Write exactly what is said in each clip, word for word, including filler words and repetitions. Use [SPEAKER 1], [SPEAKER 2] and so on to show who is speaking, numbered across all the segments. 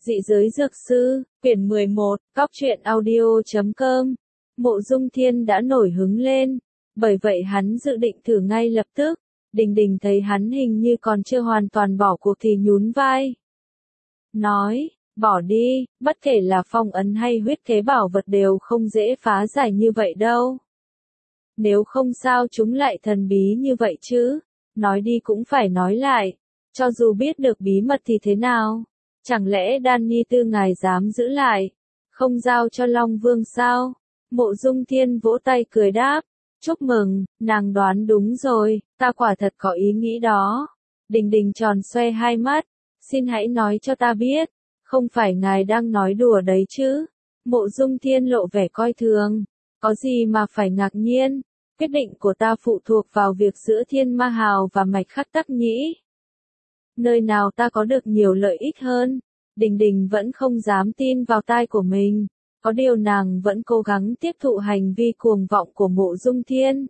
[SPEAKER 1] Dị giới dược sư, quyển mười một, cóc truyện audio chấm com. Mộ Dung Thiên đã nổi hứng lên, bởi vậy hắn dự định thử ngay lập tức. Đình Đình thấy hắn hình như còn chưa hoàn toàn bỏ cuộc thì nhún vai. Nói, bỏ đi, bất kể là phong ấn hay huyết kế bảo vật đều không dễ phá giải như vậy đâu. Nếu không sao chúng lại thần bí như vậy chứ, nói đi cũng phải nói lại, cho dù biết được bí mật thì thế nào? Chẳng lẽ Đan Ni Tư ngài dám giữ lại, không giao cho Long Vương sao? Mộ Dung Thiên vỗ tay cười đáp, chúc mừng, nàng đoán đúng rồi, ta quả thật có ý nghĩ đó. Đình Đình tròn xoe hai mắt, xin hãy nói cho ta biết, không phải ngài đang nói đùa đấy chứ? Mộ Dung Thiên lộ vẻ coi thường, có gì mà phải ngạc nhiên, quyết định của ta phụ thuộc vào việc giữa Thiên Ma Hào và Mạch Khắc Tắc Nhĩ. Nơi nào ta có được nhiều lợi ích hơn? Đình Đình vẫn không dám tin vào tai của mình, có điều nàng vẫn cố gắng tiếp thụ hành vi cuồng vọng của Mộ Dung Thiên.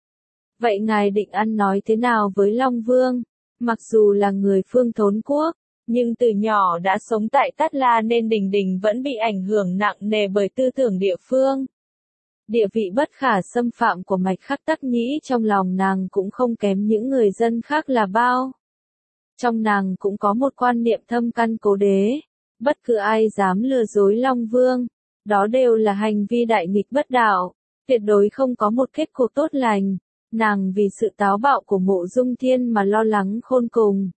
[SPEAKER 1] Vậy ngài định ăn nói thế nào với Long Vương? Mặc dù là người phương Thốn Quốc, nhưng từ nhỏ đã sống tại Tát La nên Đình Đình vẫn bị ảnh hưởng nặng nề bởi tư tưởng địa phương. Địa vị bất khả xâm phạm của Mạch Khắc Tắc Nhĩ trong lòng nàng cũng không kém những người dân khác là bao. Trong nàng cũng có một quan niệm thâm căn cố đế, bất cứ ai dám lừa dối Long Vương, đó đều là hành vi đại nghịch bất đạo, tuyệt đối không có một kết cục tốt lành. Nàng vì sự táo bạo của Mộ Dung Thiên mà lo lắng khôn cùng.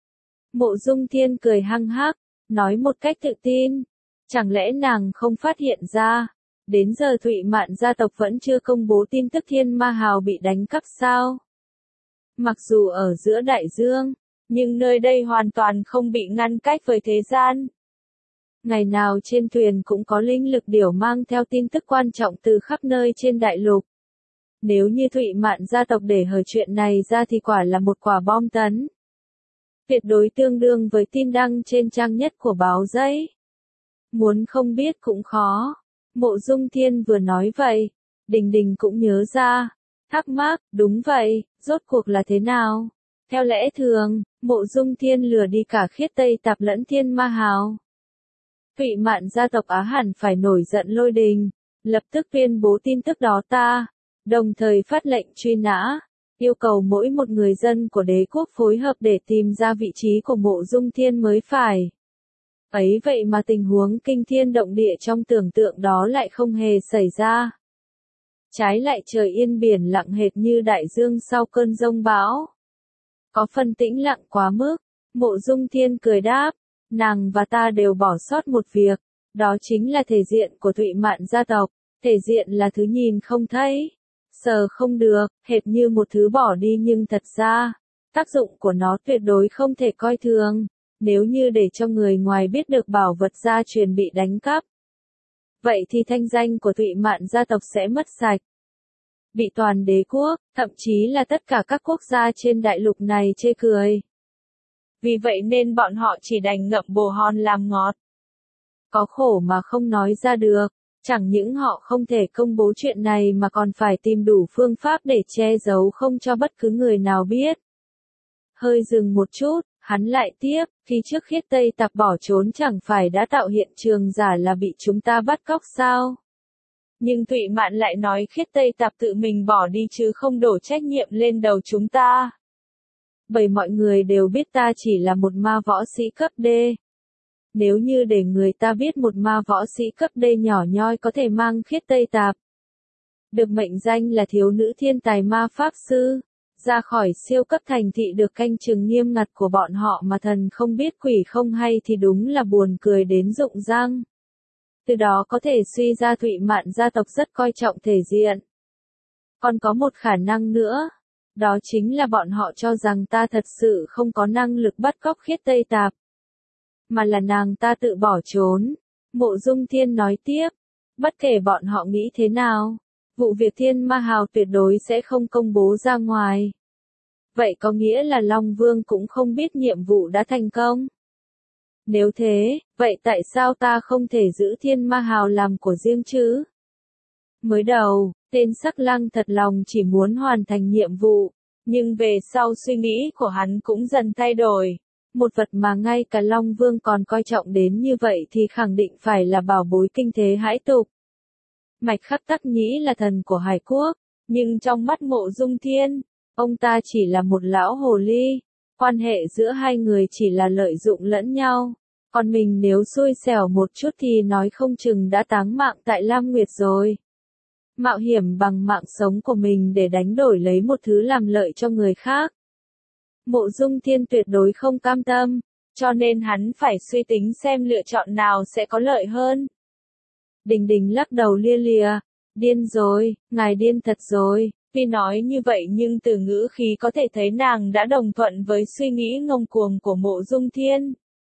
[SPEAKER 1] Mộ Dung Thiên cười hăng hắc, nói một cách tự tin, chẳng lẽ nàng không phát hiện ra, đến giờ Thụy Mạn gia tộc vẫn chưa công bố tin tức Thiên Ma Hào bị đánh cắp sao? Mặc dù ở giữa đại dương, nhưng nơi đây hoàn toàn không bị ngăn cách với thế gian. Ngày nào trên thuyền cũng có linh lực điểu mang theo tin tức quan trọng từ khắp nơi trên đại lục. Nếu như Thụy Mạn gia tộc để hở chuyện này ra thì quả là một quả bom tấn. Tuyệt đối tương đương với tin đăng trên trang nhất của báo giấy. Muốn không biết cũng khó. Mộ Dung Thiên vừa nói vậy, Đình Đình cũng nhớ ra, thắc mắc, đúng vậy, rốt cuộc là thế nào? Theo lẽ thường, Mộ Dung Thiên lừa đi cả Khiết Tây Tạp lẫn Thiên Ma Hào. Thụy Mạn gia tộc Á hẳn phải nổi giận lôi đình, lập tức tuyên bố tin tức đó ta, đồng thời phát lệnh truy nã, yêu cầu mỗi một người dân của đế quốc phối hợp để tìm ra vị trí của Mộ Dung Thiên mới phải. Ấy vậy mà tình huống kinh thiên động địa trong tưởng tượng đó lại không hề xảy ra. Trái lại trời yên biển lặng hệt như đại dương sau cơn giông bão. Có phần tĩnh lặng quá mức, Mộ Dung Thiên cười đáp, nàng và ta đều bỏ sót một việc, đó chính là thể diện của Thụy Mạn gia tộc. Thể diện là thứ nhìn không thấy, sờ không được, hệt như một thứ bỏ đi nhưng thật ra, tác dụng của nó tuyệt đối không thể coi thường. Nếu như để cho người ngoài biết được bảo vật gia truyền bị đánh cắp, vậy thì thanh danh của Thụy Mạn gia tộc sẽ mất sạch. Bị toàn đế quốc, thậm chí là tất cả các quốc gia trên đại lục này chê cười. Vì vậy nên bọn họ chỉ đành ngậm bồ hòn làm ngọt. Có khổ mà không nói ra được, chẳng những họ không thể công bố chuyện này mà còn phải tìm đủ phương pháp để che giấu không cho bất cứ người nào biết. Hơi dừng một chút, hắn lại tiếp, khi trước Khiết Tây Tạp bỏ trốn chẳng phải đã tạo hiện trường giả là bị chúng ta bắt cóc sao? Nhưng Thụy Mạn lại nói Khiết Tây Tạp tự mình bỏ đi chứ không đổ trách nhiệm lên đầu chúng ta. Bởi mọi người đều biết ta chỉ là một ma võ sĩ cấp D. Nếu như để người ta biết một ma võ sĩ cấp D nhỏ nhoi có thể mang Khiết Tây Tạp, được mệnh danh là thiếu nữ thiên tài ma pháp sư, ra khỏi siêu cấp thành thị được canh chừng nghiêm ngặt của bọn họ mà thần không biết quỷ không hay thì đúng là buồn cười đến rụng răng. Từ đó có thể suy ra Thụy Mạn gia tộc rất coi trọng thể diện. Còn có một khả năng nữa, đó chính là bọn họ cho rằng ta thật sự không có năng lực bắt cóc Khiết Tây Tạp, mà là nàng ta tự bỏ trốn. Mộ Dung Thiên nói tiếp, bất kể bọn họ nghĩ thế nào, vụ việc Thiên Ma Hào tuyệt đối sẽ không công bố ra ngoài. Vậy có nghĩa là Long Vương cũng không biết nhiệm vụ đã thành công? Nếu thế, vậy tại sao ta không thể giữ Thiên Ma Hào làm của riêng chứ? Mới đầu, tên Sắc Lăng thật lòng chỉ muốn hoàn thành nhiệm vụ, nhưng về sau suy nghĩ của hắn cũng dần thay đổi. Một vật mà ngay cả Long Vương còn coi trọng đến như vậy thì khẳng định phải là bảo bối kinh thế hãi tục. Mạch Khắc Tắc Nhĩ là thần của Hải Quốc, nhưng trong mắt Mộ Dung Thiên, ông ta chỉ là một lão hồ ly, quan hệ giữa hai người chỉ là lợi dụng lẫn nhau, còn mình nếu xui xẻo một chút thì nói không chừng đã táng mạng tại Lam Nguyệt rồi. Mạo hiểm bằng mạng sống của mình để đánh đổi lấy một thứ làm lợi cho người khác. Mộ Dung Thiên tuyệt đối không cam tâm, cho nên hắn phải suy tính xem lựa chọn nào sẽ có lợi hơn. Đình Đình lắc đầu lia lịa, điên rồi, ngài điên thật rồi. Tuy nói như vậy nhưng từ ngữ khí có thể thấy nàng đã đồng thuận với suy nghĩ ngông cuồng của Mộ Dung Thiên.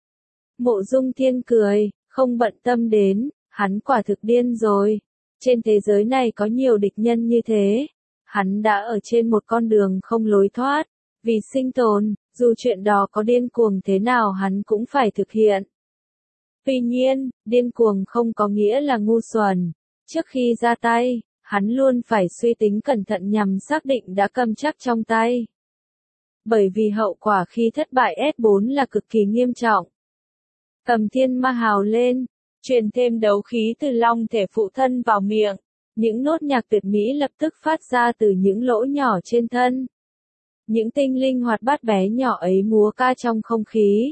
[SPEAKER 1] Mộ Dung Thiên cười, không bận tâm đến, hắn quả thực điên rồi. Trên thế giới này có nhiều địch nhân như thế. Hắn đã ở trên một con đường không lối thoát. Vì sinh tồn, dù chuyện đó có điên cuồng thế nào hắn cũng phải thực hiện. Tuy nhiên, điên cuồng không có nghĩa là ngu xuẩn. Trước khi ra tay, hắn luôn phải suy tính cẩn thận nhằm xác định đã cầm chắc trong tay. Bởi vì hậu quả khi thất bại S bốn là cực kỳ nghiêm trọng. Cầm thiên ma hào lên, truyền thêm đấu khí từ long thể phụ thân vào miệng. Những nốt nhạc tuyệt mỹ lập tức phát ra từ những lỗ nhỏ trên thân. Những tinh linh hoạt bát bé nhỏ ấy múa ca trong không khí.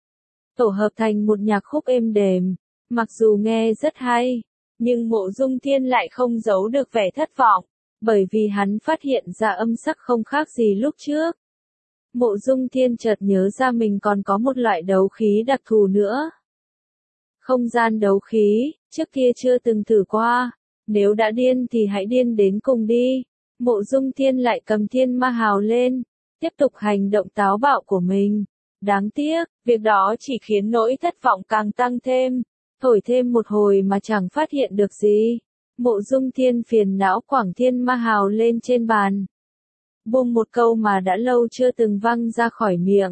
[SPEAKER 1] Tổ hợp thành một nhạc khúc êm đềm, mặc dù nghe rất hay, nhưng Mộ Dung Thiên lại không giấu được vẻ thất vọng, bởi vì hắn phát hiện ra âm sắc không khác gì lúc trước. Mộ Dung Thiên chợt nhớ ra mình còn có một loại đấu khí đặc thù nữa. Không gian đấu khí, trước kia chưa từng thử qua, nếu đã điên thì hãy điên đến cùng đi. Mộ Dung Thiên lại cầm thiên ma hào lên, tiếp tục hành động táo bạo của mình. Đáng tiếc, việc đó chỉ khiến nỗi thất vọng càng tăng thêm, thổi thêm một hồi mà chẳng phát hiện được gì. Mộ Dung Thiên phiền não quẳng thiên ma hào lên trên bàn. Buông một câu mà đã lâu chưa từng văng ra khỏi miệng.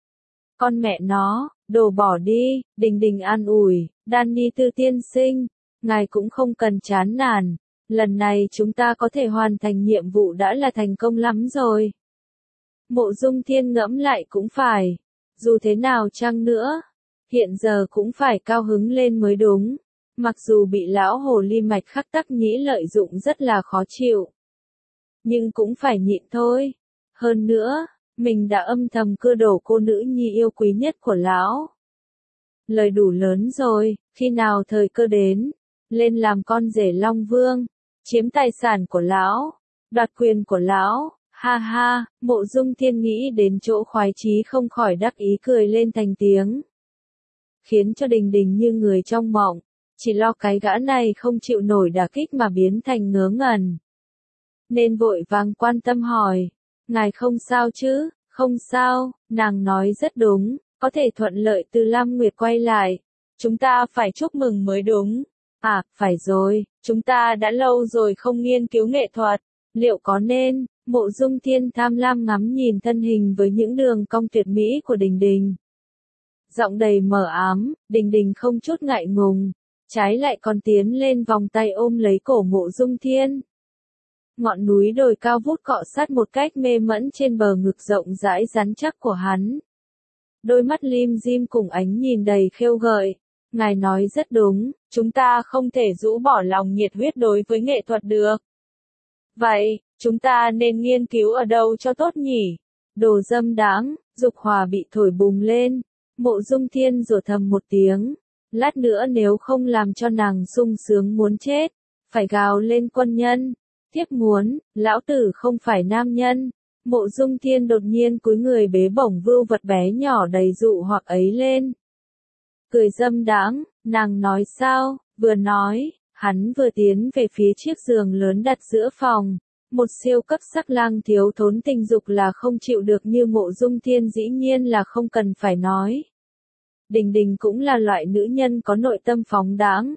[SPEAKER 1] Con mẹ nó, đồ bỏ đi, Đình Đình an ủi, Danny Tư tiên sinh, ngài cũng không cần chán nản. Lần này chúng ta có thể hoàn thành nhiệm vụ đã là thành công lắm rồi. Mộ Dung Thiên ngẫm lại cũng phải. Dù thế nào chăng nữa, hiện giờ cũng phải cao hứng lên mới đúng. Mặc dù bị lão hồ ly Mạch Khắc Tắc Nhĩ lợi dụng rất là khó chịu. Nhưng cũng phải nhịn thôi. Hơn nữa, mình đã âm thầm cưa đổ cô nữ nhi yêu quý nhất của lão. Lời đủ lớn rồi, khi nào thời cơ đến, lên làm con rể Long Vương. Chiếm tài sản của lão, đoạt quyền của lão, ha ha, Mộ Dung Thiên nghĩ đến chỗ khoái chí không khỏi đắc ý cười lên thành tiếng. Khiến cho Đình Đình như người trong mộng, chỉ lo cái gã này không chịu nổi đả kích mà biến thành ngớ ngẩn. Nên vội vàng quan tâm hỏi, ngài không sao chứ, không sao, nàng nói rất đúng, có thể thuận lợi từ Lam Nguyệt quay lại, chúng ta phải chúc mừng mới đúng. À, phải rồi, chúng ta đã lâu rồi không nghiên cứu nghệ thuật, liệu có nên? Mộ Dung Thiên tham lam ngắm nhìn thân hình với những đường cong tuyệt mỹ của Đình Đình. Giọng đầy mờ ám, Đình Đình không chút ngại ngùng, trái lại còn tiến lên vòng tay ôm lấy cổ Mộ Dung Thiên. Ngọn núi đồi cao vút cọ sát một cách mê mẫn trên bờ ngực rộng rãi rắn chắc của hắn. Đôi mắt lim dim cùng ánh nhìn đầy khêu gợi. Ngài nói rất đúng, chúng ta không thể rũ bỏ lòng nhiệt huyết đối với nghệ thuật được. Vậy, chúng ta nên nghiên cứu ở đâu cho tốt nhỉ? Đồ dâm đáng, dục hỏa bị thổi bùng lên. Mộ Dung Thiên rủa thầm một tiếng. Lát nữa nếu không làm cho nàng sung sướng muốn chết, phải gào lên quân nhân. Thiếp muốn, lão tử không phải nam nhân. Mộ Dung Thiên đột nhiên cúi người bế bổng vưu vật bé nhỏ đầy dụ hoặc ấy lên. Cười dâm đãng, nàng nói sao, vừa nói, hắn vừa tiến về phía chiếc giường lớn đặt giữa phòng. Một siêu cấp sắc lang thiếu thốn tình dục là không chịu được như Mộ Dung Thiên dĩ nhiên là không cần phải nói. Đình Đình cũng là loại nữ nhân có nội tâm phóng đãng.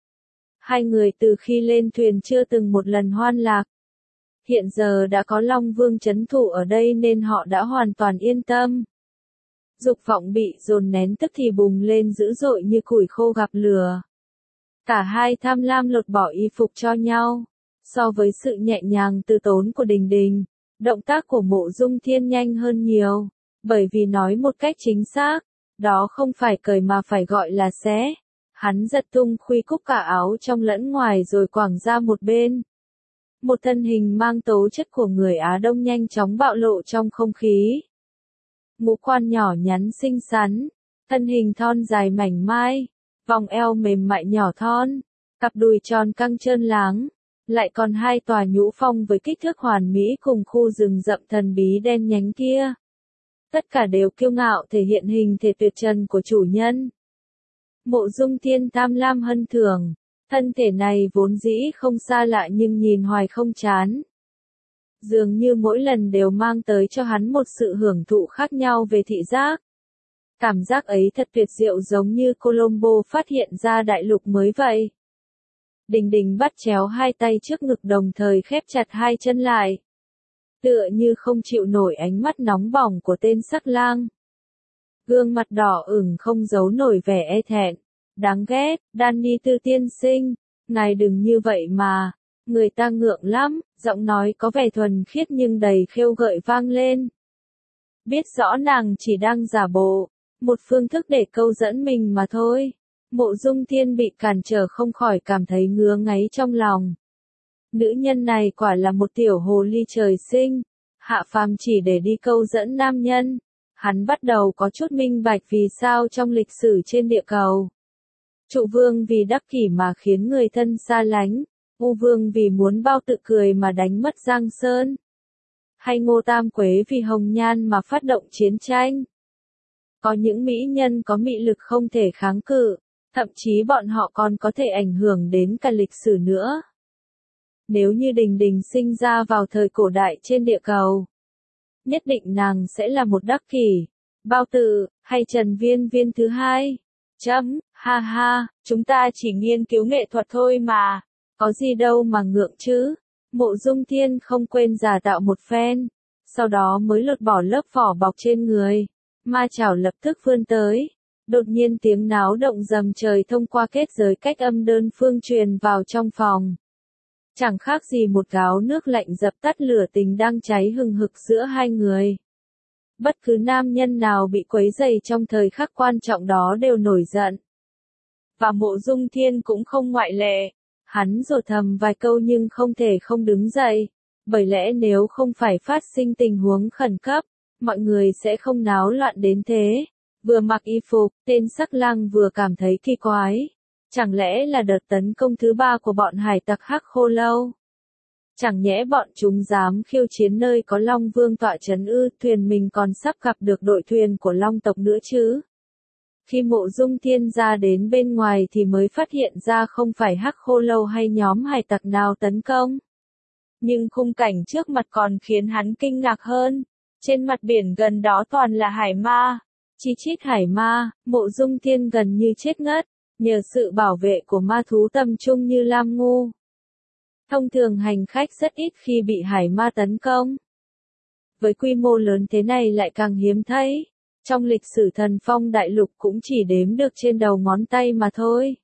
[SPEAKER 1] Hai người từ khi lên thuyền chưa từng một lần hoan lạc. Hiện giờ đã có Long Vương trấn thủ ở đây nên họ đã hoàn toàn yên tâm. Dục vọng bị dồn nén tức thì bùng lên dữ dội như củi khô gặp lửa. Cả hai tham lam lột bỏ y phục cho nhau. So với sự nhẹ nhàng từ tốn của Đình Đình, động tác của Mộ Dung Thiên nhanh hơn nhiều. Bởi vì nói một cách chính xác, đó không phải cởi mà phải gọi là xé. Hắn giật tung khuy cúc cả áo trong lẫn ngoài rồi quẳng ra một bên. Một thân hình mang tố chất của người Á Đông nhanh chóng bạo lộ trong không khí. Ngũ quan nhỏ nhắn xinh xắn, thân hình thon dài mảnh mai, vòng eo mềm mại nhỏ thon, cặp đùi tròn căng trơn láng, lại còn hai tòa nhũ phong với kích thước hoàn mỹ cùng khu rừng rậm thần bí đen nhánh kia. Tất cả đều kiêu ngạo thể hiện hình thể tuyệt trần của chủ nhân. Mộ Dung Thiên tham lam hân thường, thân thể này vốn dĩ không xa lạ nhưng nhìn hoài không chán. Dường như mỗi lần đều mang tới cho hắn một sự hưởng thụ khác nhau về thị giác. Cảm giác ấy thật tuyệt diệu giống như Colombo phát hiện ra đại lục mới vậy. Đình Đình bắt chéo hai tay trước ngực đồng thời khép chặt hai chân lại. Tựa như không chịu nổi ánh mắt nóng bỏng của tên sắc lang. Gương mặt đỏ ửng không giấu nổi vẻ e thẹn. Đáng ghét, Danny Tư tiên sinh, ngài đừng như vậy mà. Người ta ngượng lắm, giọng nói có vẻ thuần khiết nhưng đầy khêu gợi vang lên. Biết rõ nàng chỉ đang giả bộ, một phương thức để câu dẫn mình mà thôi. Mộ Dung Thiên bị cản trở không khỏi cảm thấy ngứa ngáy trong lòng. Nữ nhân này quả là một tiểu hồ ly trời sinh, hạ phàm chỉ để đi câu dẫn nam nhân. Hắn bắt đầu có chút minh bạch vì sao trong lịch sử trên địa cầu. Trụ vương vì đắc kỷ mà khiến người thân xa lánh, U vương vì muốn bao tự cười mà đánh mất Giang Sơn. Hay Ngô Tam Quế vì hồng nhan mà phát động chiến tranh. Có những mỹ nhân có mị lực không thể kháng cự, thậm chí bọn họ còn có thể ảnh hưởng đến cả lịch sử nữa. Nếu như Đình Đình sinh ra vào thời cổ đại trên địa cầu, nhất định nàng sẽ là một đắc kỷ, bao tự, hay Trần Viên Viên thứ hai. Chấm, ha ha, chúng ta chỉ nghiên cứu nghệ thuật thôi mà, có gì đâu mà ngượng chứ. Mộ Dung Thiên không quên giả tạo một phen, sau đó mới lột bỏ lớp vỏ bọc trên người. Ma chảo lập tức vươn tới. Đột nhiên tiếng náo động rầm trời thông qua kết giới cách âm đơn phương truyền vào trong phòng. Chẳng khác gì một gáo nước lạnh dập tắt lửa tình đang cháy hừng hực giữa hai người. Bất cứ nam nhân nào bị quấy rầy trong thời khắc quan trọng đó đều nổi giận. Và Mộ Dung Thiên cũng không ngoại lệ. Hắn rồ thầm vài câu nhưng không thể không đứng dậy. Bởi lẽ nếu không phải phát sinh tình huống khẩn cấp, mọi người sẽ không náo loạn đến thế. Vừa mặc y phục, tên sắc lang vừa cảm thấy kỳ quái. Chẳng lẽ là đợt tấn công thứ ba của bọn hải tặc Hắc Khô Lâu? Chẳng nhẽ bọn chúng dám khiêu chiến nơi có Long Vương tọa trấn ư, thuyền mình còn sắp gặp được đội thuyền của Long tộc nữa chứ? Khi Mộ Dung Thiên ra đến bên ngoài thì mới phát hiện ra không phải Hắc Khô Lâu hay nhóm hải tặc nào tấn công. Nhưng khung cảnh trước mặt còn khiến hắn kinh ngạc hơn. Trên mặt biển gần đó toàn là hải ma. Chi chít hải ma, Mộ Dung Thiên gần như chết ngất, nhờ sự bảo vệ của ma thú tầm trung như Lam Ngu. Thông thường hành khách rất ít khi bị hải ma tấn công. Với quy mô lớn thế này lại càng hiếm thấy. Trong lịch sử Thần Phong Đại Lục cũng chỉ đếm được trên đầu ngón tay mà thôi.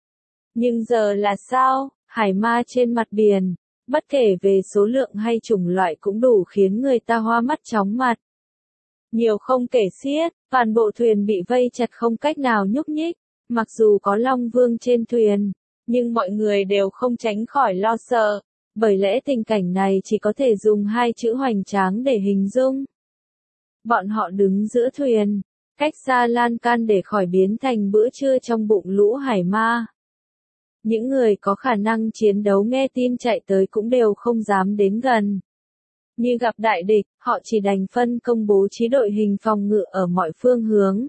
[SPEAKER 1] Nhưng giờ là sao? Hải ma trên mặt biển, bất kể về số lượng hay chủng loại cũng đủ khiến người ta hoa mắt chóng mặt. Nhiều không kể xiết, toàn bộ thuyền bị vây chặt không cách nào nhúc nhích. Mặc dù có Long Vương trên thuyền, nhưng mọi người đều không tránh khỏi lo sợ. Bởi lẽ tình cảnh này chỉ có thể dùng hai chữ hoành tráng để hình dung. Bọn họ đứng giữa thuyền, cách xa lan can để khỏi biến thành bữa trưa trong bụng lũ hải ma. Những người có khả năng chiến đấu nghe tin chạy tới cũng đều không dám đến gần. Như gặp đại địch, họ chỉ đành phân công bố trí đội hình phòng ngự ở mọi phương hướng.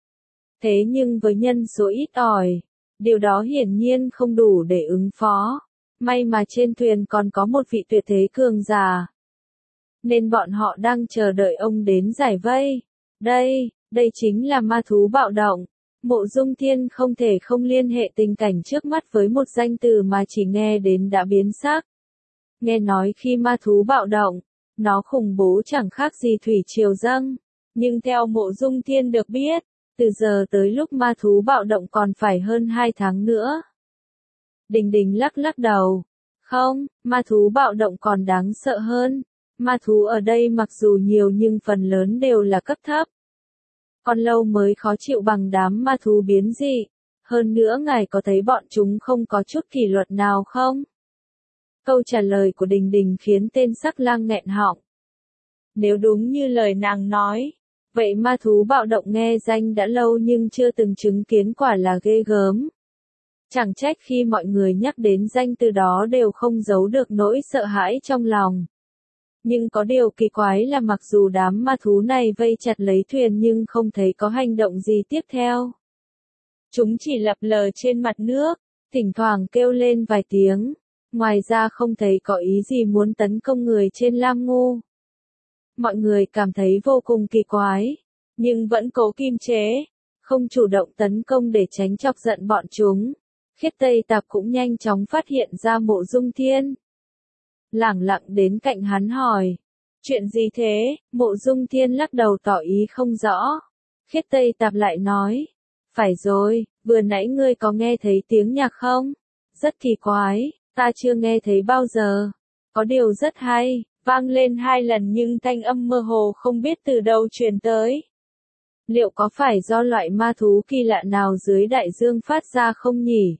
[SPEAKER 1] Thế nhưng với nhân số ít ỏi, điều đó hiển nhiên không đủ để ứng phó. May mà trên thuyền còn có một vị tuyệt thế cường giả. Nên bọn họ đang chờ đợi ông đến giải vây. Đây, đây chính là ma thú bạo động. Mộ Dung Thiên không thể không liên hệ tình cảnh trước mắt với một danh từ mà chỉ nghe đến đã biến sắc. Nghe nói khi ma thú bạo động, nó khủng bố chẳng khác gì thủy triều dâng. Nhưng theo Mộ Dung Thiên được biết, từ giờ tới lúc ma thú bạo động còn phải hơn hai tháng nữa. Đình Đình lắc lắc đầu. Không, ma thú bạo động còn đáng sợ hơn. Ma thú ở đây mặc dù nhiều nhưng phần lớn đều là cấp thấp. Con lâu mới khó chịu bằng đám ma thú biến dị. Hơn nữa ngài có thấy bọn chúng không có chút kỷ luật nào không? Câu trả lời của Đình Đình khiến tên Sắc Lang nghẹn họng. Nếu đúng như lời nàng nói, vậy ma thú bạo động nghe danh đã lâu nhưng chưa từng chứng kiến quả là ghê gớm. Chẳng trách khi mọi người nhắc đến danh từ đó đều không giấu được nỗi sợ hãi trong lòng. Nhưng có điều kỳ quái là mặc dù đám ma thú này vây chặt lấy thuyền nhưng không thấy có hành động gì tiếp theo. Chúng chỉ lập lờ trên mặt nước, thỉnh thoảng kêu lên vài tiếng, ngoài ra không thấy có ý gì muốn tấn công người trên Lam Ngô. Mọi người cảm thấy vô cùng kỳ quái, nhưng vẫn cố kiềm chế, không chủ động tấn công để tránh chọc giận bọn chúng. Khiết Tây Tạp cũng nhanh chóng phát hiện ra Mộ Dung Thiên. Lẳng lặng đến cạnh hắn hỏi, chuyện gì thế? Mộ Dung Thiên lắc đầu tỏ ý không rõ. Khiết Tây Tạp lại nói, phải rồi, vừa nãy ngươi có nghe thấy tiếng nhạc không? Rất kỳ quái, ta chưa nghe thấy bao giờ. Có điều rất hay, vang lên hai lần nhưng thanh âm mơ hồ không biết từ đâu truyền tới. Liệu có phải do loại ma thú kỳ lạ nào dưới đại dương phát ra không nhỉ?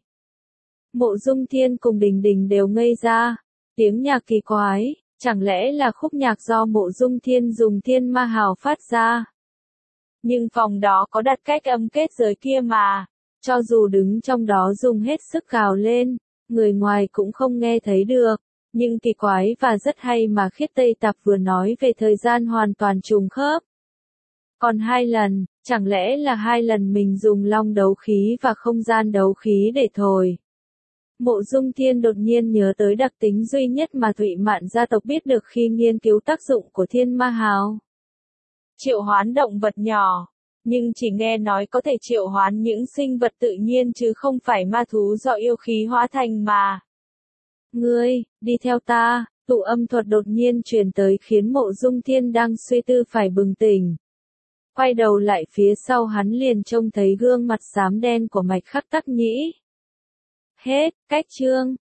[SPEAKER 1] Mộ Dung Thiên cùng Đình Đình đều ngây ra. Tiếng nhạc kỳ quái, chẳng lẽ là khúc nhạc do Mộ Dung Thiên dùng thiên ma hào phát ra? Nhưng phòng đó có đặt cách âm kết giới kia mà, cho dù đứng trong đó dùng hết sức gào lên, người ngoài cũng không nghe thấy được. Nhưng kỳ quái và rất hay mà Khiết Tây Tạp vừa nói về thời gian hoàn toàn trùng khớp. Còn hai lần, chẳng lẽ là hai lần mình dùng long đấu khí và không gian đấu khí để thổi? Mộ Dung Thiên đột nhiên nhớ tới đặc tính duy nhất mà Thụy Mạn gia tộc biết được khi nghiên cứu tác dụng của thiên ma hào. Triệu hoán động vật nhỏ, nhưng chỉ nghe nói có thể triệu hoán những sinh vật tự nhiên chứ không phải ma thú do yêu khí hóa thành mà. Ngươi, đi theo ta, tụ âm thuật đột nhiên truyền tới khiến Mộ Dung Thiên đang suy tư phải bừng tỉnh. Quay đầu lại phía sau hắn liền trông thấy gương mặt xám đen của Mạch Khắc Tắc Nhĩ. Hết, cách chương.